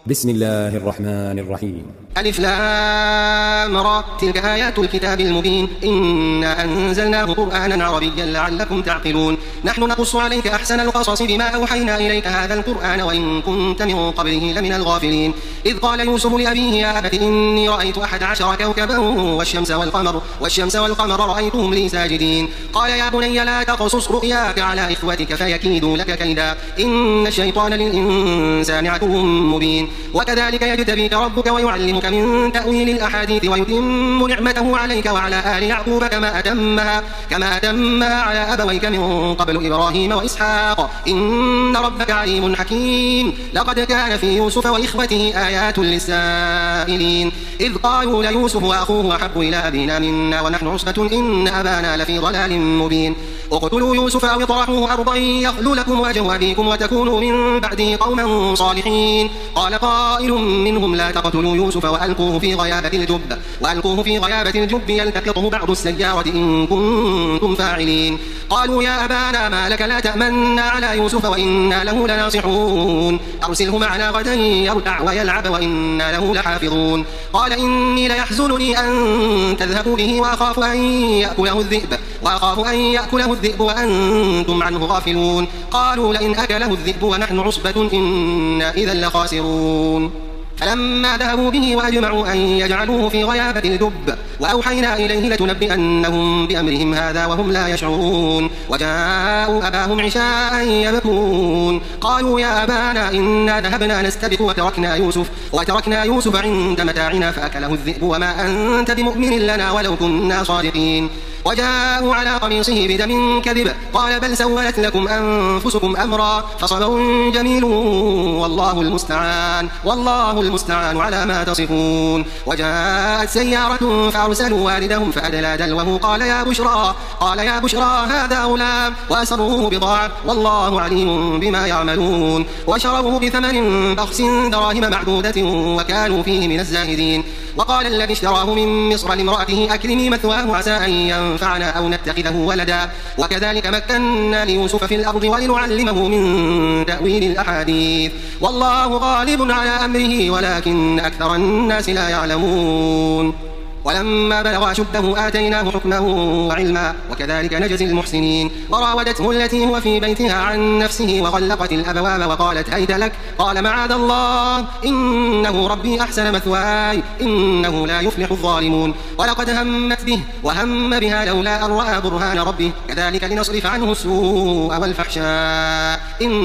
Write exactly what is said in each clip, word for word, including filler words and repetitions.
بسم الله الرحمن الرحيم. ألف لام را تلك آيات الكتاب المبين إنا أنزلناه قرآنا عربيا لعلكم تعقلون نحن نقص عليك أحسن القصص بما أوحينا إليك هذا القرآن وإن كنت من قبله لمن الغافلين إذ قال يوسف لأبيه يا أبت إني رأيت أحد عشر كوكبا والشمس والقمر والشمس والقمر رأيتهم لي ساجدين قال يا بني لا تقصص رؤياك على إخوتك فيكيدوا لك كيدا إن الشيطان للإنسان عدو مبين وكذلك يجتبيك ربك ويعلمك من تأويل الأحاديث ويتم نعمته عليك وعلى آل يعقوب كما أتمها كما أتمها على أبويك من قبل إبراهيم وإسحاق إن ربك عليم حكيم لقد كان في يوسف وإخوته آيات للسائلين إذ قالوا ليوسف وأخوه أحب إلى أبينا منا ونحن عصبة إن أبانا لفي ضلال مبين اقتلوا يوسف أو اطرحوه أرضا يخل لكم وجه أبيكم وتكونوا من بعده قوما صالحين قال قائل منهم لا تقتلوا يوسف وألقوه في غيابة الجب وألقوه في غيابة الجب يلتقطه بعض السيارة إن كنتم فاعلين قالوا يا أبانا ما لك لا تأمنا على يوسف وإنا له لناصحون أرسله معنا غدا يرتع ويلعب وإنا له لحافظون قال إني ليحزنني أن تذهبوا به وأخاف أن يأكله الذئب وأخاف أن يأكله الذئب وأنتم عنه غافلون قالوا لئن أكله الذئب ونحن عصبة إنا إذا لخاسرون فلما ذهبوا به وأجمعوا أن يجعلوه في غيابة الجب وأوحينا إليه لتنبئنهم بأمرهم هذا وهم لا يشعرون وجاءوا أباهم عشاء يبكون قالوا يا أبانا إنا ذهبنا نستبق وتركنا يوسف وتركنا يوسف عند متاعنا فأكله الذئب وما أنت بمؤمن لنا ولو كنا صادقين وجاءوا على قميصه بدم كذب قال بل سولت لكم أنفسكم أمرا فصبر جميل والله المستعان والله المستعان على ما تصفون وجاءت سيارة فأرسلوا والدهم فأدلى دلوه قال يا بشرى قال يا بشرى هذا غلام وأسروه بضاعة والله عليم بما يعملون وشروه بثمن بخس دراهم معدودة وكانوا فيه من الزاهدين وقال الذي اشتراه من مصر لامرأته أكرمي مثواه عسى أن ينفعنا أو نتخذه ولدا وكذلك مكنا ليوسف في الأرض ولنعلمه من تأويل الأحاديث والله غالب على أمره ولكن أكثر الناس لا يعلمون ولما بلغ أشده آتيناه حكما وعلما وكذلك نجزي المحسنين وراودته التي هو في بيتها عن نفسه وغلقت الأبواب وقالت هيت لك قال معاذ الله إنه ربي أحسن مثواي إنه لا يفلح الظالمون ولقد همت به وهم بها لولا أن رأى برهان ربه كذلك لنصرف عنه السوء والفحشاء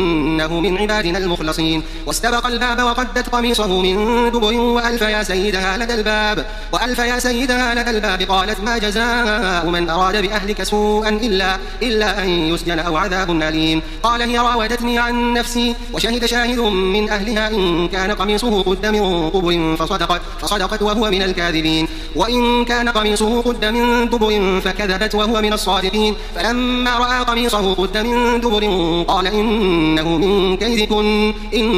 إنه من عبادنا المخلصين واستبق الباب وقدت قميصه من دبر وألف يا سيدها لدى الباب وألف يا سيدها لدى الباب قالت ما جزاء من أراد بأهلك سوءا إلا, إلا أن يسجن أو عذاب أليم قال هي راودتني عن نفسي وشهد شاهد من أهلها إن كان قميصه قد من قبل فصدقت, فصدقت وهو من الكاذبين وإن كان قميصه قد من دبر فكذبت وهو من الصادقين فلما رأى قميصه قد من دبر قال إنه من كيدكن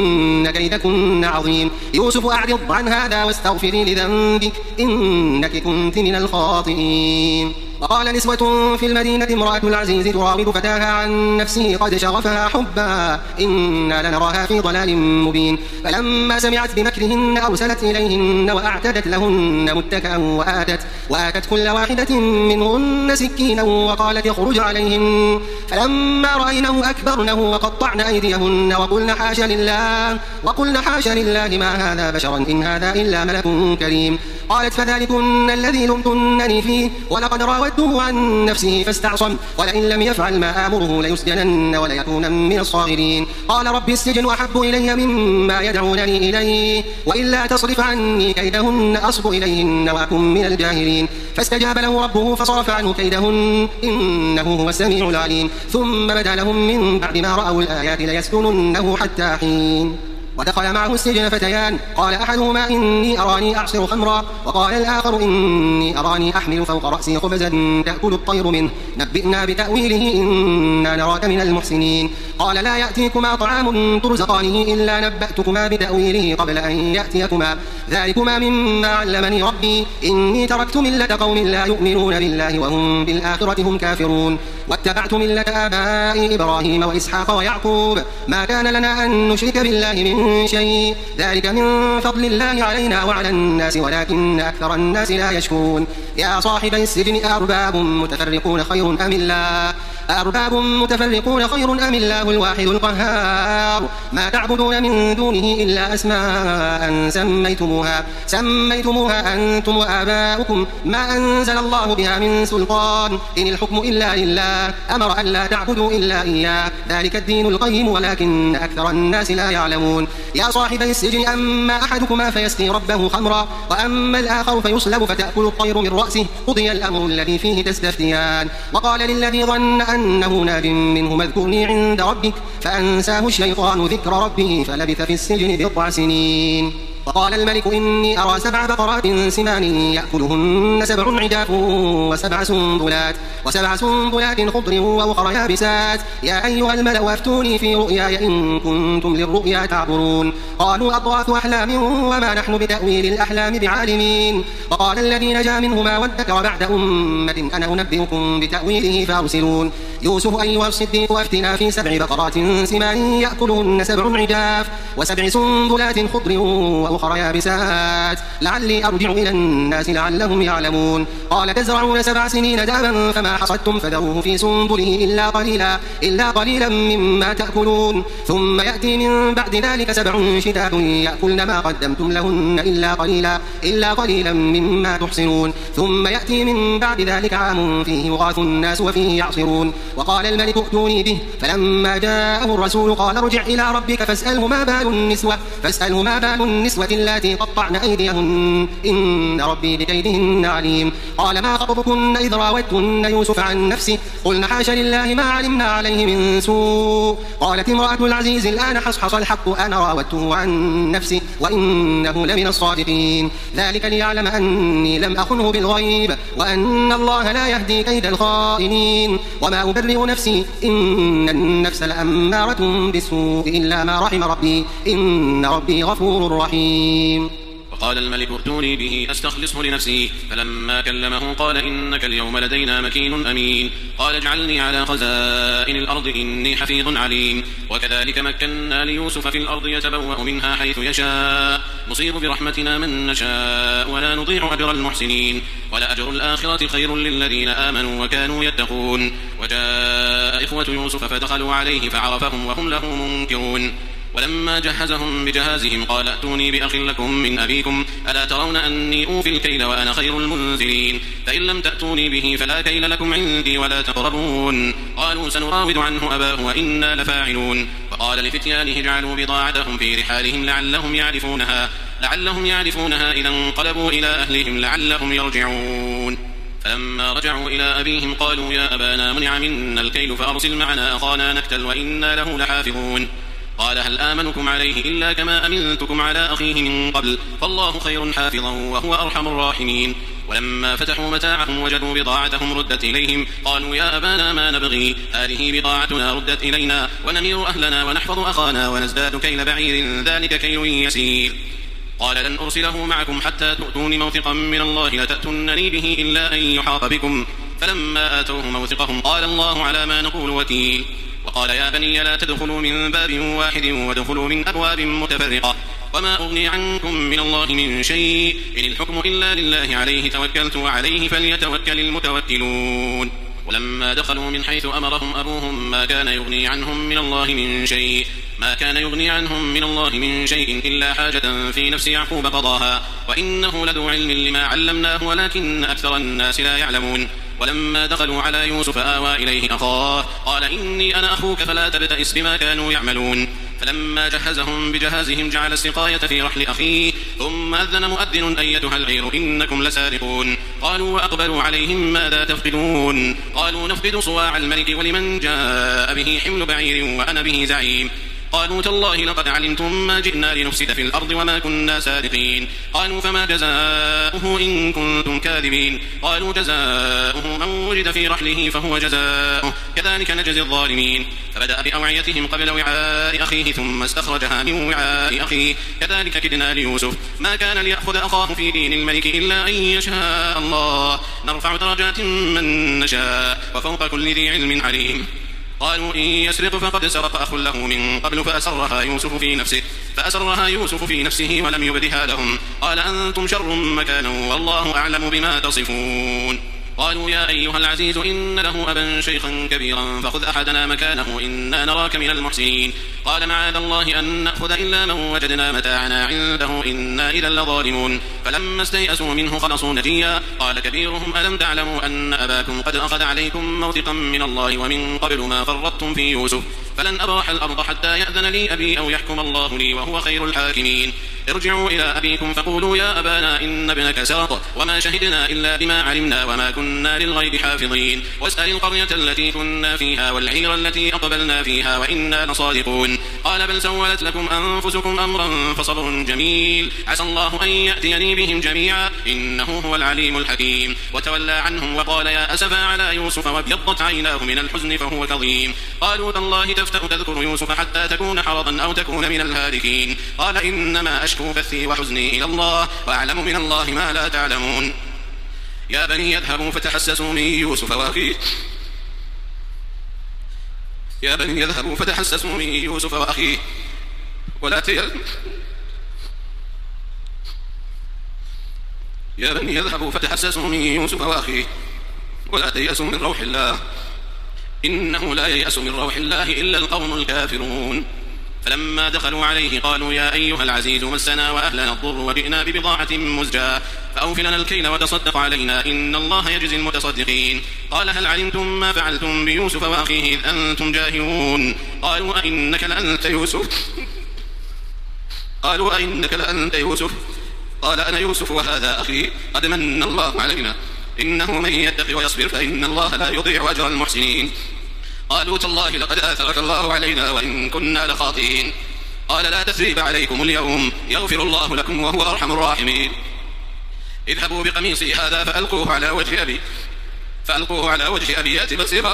إن كيدكن عظيم يوسف أعرض عن هذا واستغفري لذنبك إن إنك كنت من الخاطئين وقال نسوة في المدينة امرأة العزيز تراود فتاها عن نفسه قد شغفها حبا إنا لنراها في ضلال مبين فلما سمعت بمكرهن أرسلت إليهن وأعتدت لهن متكئا وآتت, وآتت كل واحدة منهن سكينا وقالت اخرج عليهن فلما رأينه أكبرنه وقطعن أيديهن وقلن حاشا لله وقلن حاشا لله ما هذا بشرا إن هذا إلا ملك كريم قالت فذلكن الذي لمتنني فيه ولقد راودته عن نفسه فاستعصم ولئن لم يفعل ما آمره ليسجنن وليكون من الصاغرين قال رب السجن أحب إلي مما يدعونني إليه وإلا تصرف عني كيدهن أصب إليهن وأكن من الجاهلين فاستجاب له ربه فصرف عنه كيدهن إنه هو السميع العليم ثم بدا لهم من بعد ما رأوا الآيات ليسجننه حتى حين ودخل معه السجن فتيان قال أحدهما إني أراني أعصر خمرا وقال الآخر إني أراني أحمل فوق رأسي خبزا تأكل الطير منه نبئنا بتأويله إنا نراك من المحسنين قال لا يأتيكما طعام ترزقانه إلا نبأتكما بتأويله قبل أن يأتيكما ذلكما مما علمني ربي إني تركت ملة قوم لا يؤمنون بالله وهم بالآخرة هم كافرون واتبعت ملة آبائي إبراهيم وإسحاق ويعقوب ما كان لنا أن نشرك بالله من شيء ذلك من فضل الله علينا وعلى الناس ولكن أكثر الناس لا يشكرون يا صاحبي السجن أرباب متفرقون خير أم الله أرباب متفرقون خير أم الله الواحد القهار ما تعبدون من دونه إلا أسماء سميتموها سميتموها أنتم وآباؤكم ما أنزل الله بها من سلطان إن الحكم إلا لله أمر أن لا تعبدوا إلا إياه ذلك الدين القيم ولكن أكثر الناس لا يعلمون يا صاحبي السجن أما أحدكما فيسقي ربه خمرا وأما الآخر فيصلب فتأكل الطير من رأسه قضي الأمر الذي فيه تستفتيان وقال للذي ظن أنه ناج منه اذكرني عند ربك فأنساه الشيطان ذكر ربه فلبث في السجن بضع سنين وقال الملك إني أرى سبع بقرات سمان يأكلهن سبع عجاف وسبع سنبلات وسبع سنبلات خضر وأخرى يابسات يا أيها الملأ أفتوني في رؤياي إن كنتم للرؤيا تعبرون قالوا أضغاث أحلام وما نحن بتأويل الأحلام بعالمين وقال الذي نجا منهما وادكر بعد أمة أنا أنبئكم بتأويله فأرسلون يوسف أيها الصديق أفتنا في سبع بقرات سمان يأكلهن سبع عجاف وسبع سنبلات خضر وأخرى يابسات لعلي أرجع إلى الناس لعلهم يعلمون قال تزرعون سبع سنين دابا فما حصدتم فذروه في سنبله إلا قليلا إلا قليلا مما تأكلون ثم يأتي من بعد ذلك سبع شداد يأكلن ما قدمتم لهن إلا قليلا إلا قليلا مما تحصنون ثم يأتي من بعد ذلك عام فيه يغاث الناس وفيه يعصرون وقال الملك ائتوني به فلما جاءه الرسول قال ارجع إلى ربك فاسأله ما بال النسوة فاسأله ما بال النسوة اللاتي قطعن أيديهن إن ربي بكيدهن عليم قال ما خطبكن إذ راوتن يوسف عن نفسه قلنا حاش لله ما علمنا عليه من سوء قالت امرأة العزيز الآن حصحص الحق أنا راودته عن نفسه وإنه لمن الصادقين ذلك ليعلم أني لم أخنه بالغيب وأن الله لا يهدي كيد الخائنين وما أبرئ نفسي إن النفس لأمارة بالسوء إلا ما رحم ربي إن ربي غفور رحيم وقال الملك ائتوني به أستخلصه لنفسي فلما كلمه قال إنك اليوم لدينا مكين أمين قال اجعلني على خزائن الأرض إني حفيظ عليم وكذلك مكنا ليوسف في الأرض يتبوأ منها حيث يشاء نصيب برحمتنا من نشاء ولا نضيع أجر المحسنين ولأجر الآخرة خير للذين آمنوا وكانوا يتقون وجاء إخوة يوسف فدخلوا عليه فعرفهم وهم له منكرون ولما جهزهم بجهازهم قال ائتوني بأخ لكم من أبيكم ألا ترون أني أوفي الكيل وأنا خير المنزلين فإن لم تأتوني به فلا كيل لكم عندي ولا تقربون قالوا سنراود عنه أباه وإنا لفاعلون وقال لفتيانه اجعلوا بضاعتهم في رحالهم لعلهم يعرفونها لعلهم يعرفونها إذا انقلبوا إلى أهلهم لعلهم يرجعون فلما رجعوا إلى أبيهم قالوا يا أبانا منع منا الكيل فأرسل معنا أخانا نكتل وإنا له لحافظون قال هل آمنكم عليه إلا كما أمنتكم على أخيه من قبل فالله خير حافظا وهو أرحم الراحمين ولما فتحوا متاعهم وجدوا بضاعتهم ردت إليهم قالوا يا أبانا ما نبغي هذه بضاعتنا ردت إلينا ونمير أهلنا ونحفظ أخانا ونزداد كيل بعير ذلك كيل يسير قال لن أرسله معكم حتى تؤتون موثقا من الله لتأتونني به إلا أن يحاط بكم فلما آتوه موثقهم قال الله على ما نقول وكيل وقال يا بني لا تدخلوا من باب واحد وادخلوا من أبواب متفرقة وما أغني عنكم من الله من شيء إن الحكم إلا لله عليه توكلت وعليه فليتوكل المتوكلون ولما دخلوا من حيث أمرهم أبوهم ما كان يغني عنهم من الله من شيء ما كان يغني عنهم من الله من شيء إلا حاجة في نفس يعقوب قضاها وإنه لذو علم لما علمناه ولكن أكثر الناس لا يعلمون ولما دخلوا على يوسف آوى إليه أخاه قال إني أنا أخوك فلا تبتئس بما كانوا يعملون فلما جهزهم بجهازهم جعل السقاية في رحل أخيه ثم أذن مؤذن أيتها العير إنكم لسارقون قالوا وأقبلوا عليهم ماذا تفقدون قالوا نفقد صواع الملك ولمن جاء به حمل بعير وأنا به زعيم قالوا تالله لقد علمتم ما جئنا لنفسد في الأرض وما كنا سارقين. قالوا فما جزاؤه إن كنتم كاذبين. قالوا جزاؤه من وجد في رحله فهو جزاؤه كذلك نجزي الظالمين. فبدأ بأوعيتهم قبل وعاء أخيه ثم استخرجها من وعاء أخيه كذلك كدنا ليوسف ما كان ليأخذ أخاه في دين الملك إلا أن يشاء الله نرفع درجات من نشاء وفوق كل ذي علم عليم. قالوا إن يسرق فقد سرق أخ له من قبل فأسرها يوسف في نفسه فأسرها يوسف في نفسه ولم يبدها لهم قال أنتم شر مكانا والله أعلم بما تصفون. قالوا يا أيها العزيز إن له أبا شيخا كبيرا فخذ أحدنا مكانه إنا نراك من المحسنين. قال معاذ الله أن نأخذ إلا من وجدنا متاعنا عنده إنا إذا لظالمون. فلما استيئسوا منه خلصوا نجيا قال كبيرهم ألم تعلموا أن أباكم قد أخذ عليكم موثقا من الله ومن قبل ما فرطتم في يوسف فلن أبرح الأرض حتى يأذن لي أبي أو يحكم الله لي وهو خير الحاكمين. ارجعوا إلى أبيكم فقولوا يا أبانا إن ابنك سرق وما شهدنا إلا بما علمنا وما كنا للغيب حافظين واسأل القرية التي كنا فيها والعير التي أقبلنا فيها وإنا لصادقون. قال بل سولت لكم أنفسكم أمرا فصبر جميل عسى الله أن يأتيني بهم جميعا إنه هو العليم الحكيم. وتولى عنهم وقال يا أسفا على يوسف وابيضت عيناه من الحزن فهو كظيم. قالوا تالله تفتأ تذكر يوسف حتى تكون حرضا أو تكون من الهالكين. قال إنما أشكو بثي وحزني إلى الله وأعلم من الله ما لا تعلمون. يا بني يذهبوا فتحسسوا من يوسف وأخيه يا بني يذهبوا فتحسسوا من يوسف وأخيه ولا تيأسوا يا بني يذهبوا فتحسسوا من يوسف وأخيه ولا تيأسوا من روح الله إنه لا ييأس من روح الله إلا القوم الكافرون. فلما دخلوا عليه قالوا يا أيها العزيز مسنا وأهلنا الضر وجئنا ببضاعة مزجاة فأوف لنا الكيل وتصدق علينا إن الله يجزي المتصدقين. قال هل علمتم ما فعلتم بيوسف وأخيه إذ أنتم جاهلون. قالوا أئنك لأنت يوسف قالوا أئنك لأنت يوسف قال أنا يوسف وهذا أخي قد من الله علينا إنه من يتق ويصبر فإن الله لا يضيع أجر المحسنين. قالوا تالله لقد آثرك الله علينا وإن كنا لخاطئين. قال لا تثريب عليكم اليوم يغفر الله لكم وهو أرحم الراحمين. اذهبوا بقميصي هذا فألقوه على وجه أبي فألقوه على وجه أبي يأتي بصيرا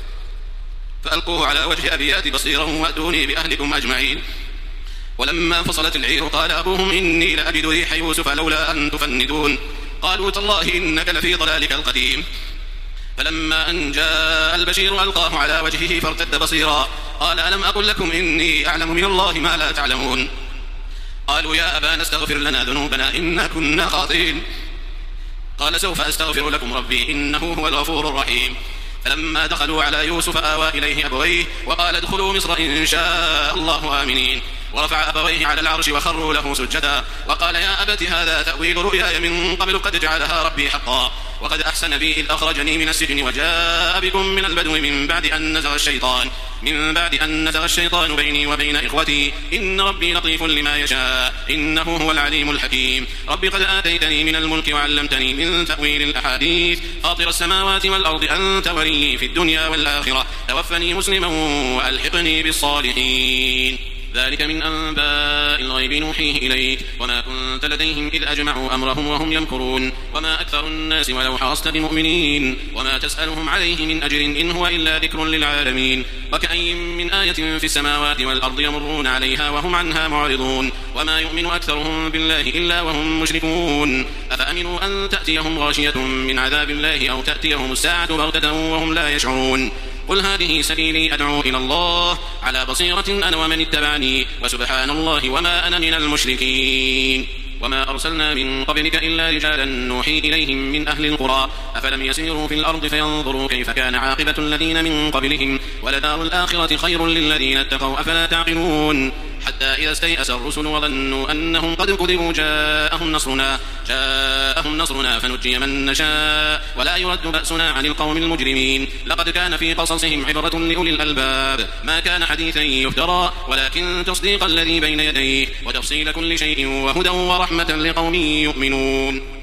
فألقوه على وجه أبي يأتي بصيرا وأتوني بأهلكم أجمعين. ولما فصلت العير قال أبوهم إني لأجد ريح يوسف لولا أن تفندون. قالوا تالله إنك لفي ضلالك القديم. فلما أن جاء البشير ألقاه على وجهه فارتد بصيرا قال ألم أقل لكم إني أعلم من الله ما لا تعلمون. قالوا يا أبانا استغفر لنا ذنوبنا إنا كنا خاطئين. قال سوف أستغفر لكم ربي إنه هو الغفور الرحيم. فلما دخلوا على يوسف آوى إليه أبويه وقال ادخلوا مصر إن شاء الله آمنين. ورفع أبويه على العرش وخروا له سجدا وقال يا أبت هذا تأويل رؤياي من قبل قد جعلها ربي حقا وقد أحسن بي إذ أخرجني من السجن وجاء بكم من البدو من بعد أن نزغ الشيطان من بعد أن نزغ الشيطان بيني وبين إخوتي إن ربي لطيف لما يشاء إنه هو العليم الحكيم. رب قد آتيتني من الملك وعلمتني من تأويل الأحاديث فاطر السماوات والأرض أنت ولي في الدنيا والآخرة توفني مسلما وألحقني بالصالحين. ذلك من أنباء الغيب نوحيه إليك وما كنت لديهم إذ أجمعوا أمرهم وهم يمكرون وما أكثر الناس ولو حرصت بمؤمنين وما تسألهم عليه من أجر إن هو إلا ذكر للعالمين. وكأي من آية في السماوات والأرض يمرون عليها وهم عنها معرضون وما يؤمن أكثرهم بالله إلا وهم مشركون. أفأمنوا أن تأتيهم غاشية من عذاب الله أو تأتيهم الساعة بغتة وهم لا يشعرون. قل هذه سبيلي أدعو إلى الله على بصيرة أنا ومن اتبعني وسبحان الله وما أنا من المشركين. وما أرسلنا من قبلك إلا رجالا نوحي إليهم من أهل القرى أفلم يسيروا في الأرض فينظروا كيف كان عاقبة الذين من قبلهم ولدار الآخرة خير للذين اتقوا أفلا تعقلون. حتى إذا استيأس الرسل وظنوا أنهم قد كذبوا جاءهم نصرنا جاءهم نصرنا فنجي من نشاء ولا يرد بأسنا عن القوم المجرمين. لقد كان في قصصهم عبرة لأولي الألباب ما كان حديثا يفترى ولكن تصديق الذي بين يديه وتفصيل كل شيء وهدى ورحمة لقوم يؤمنون.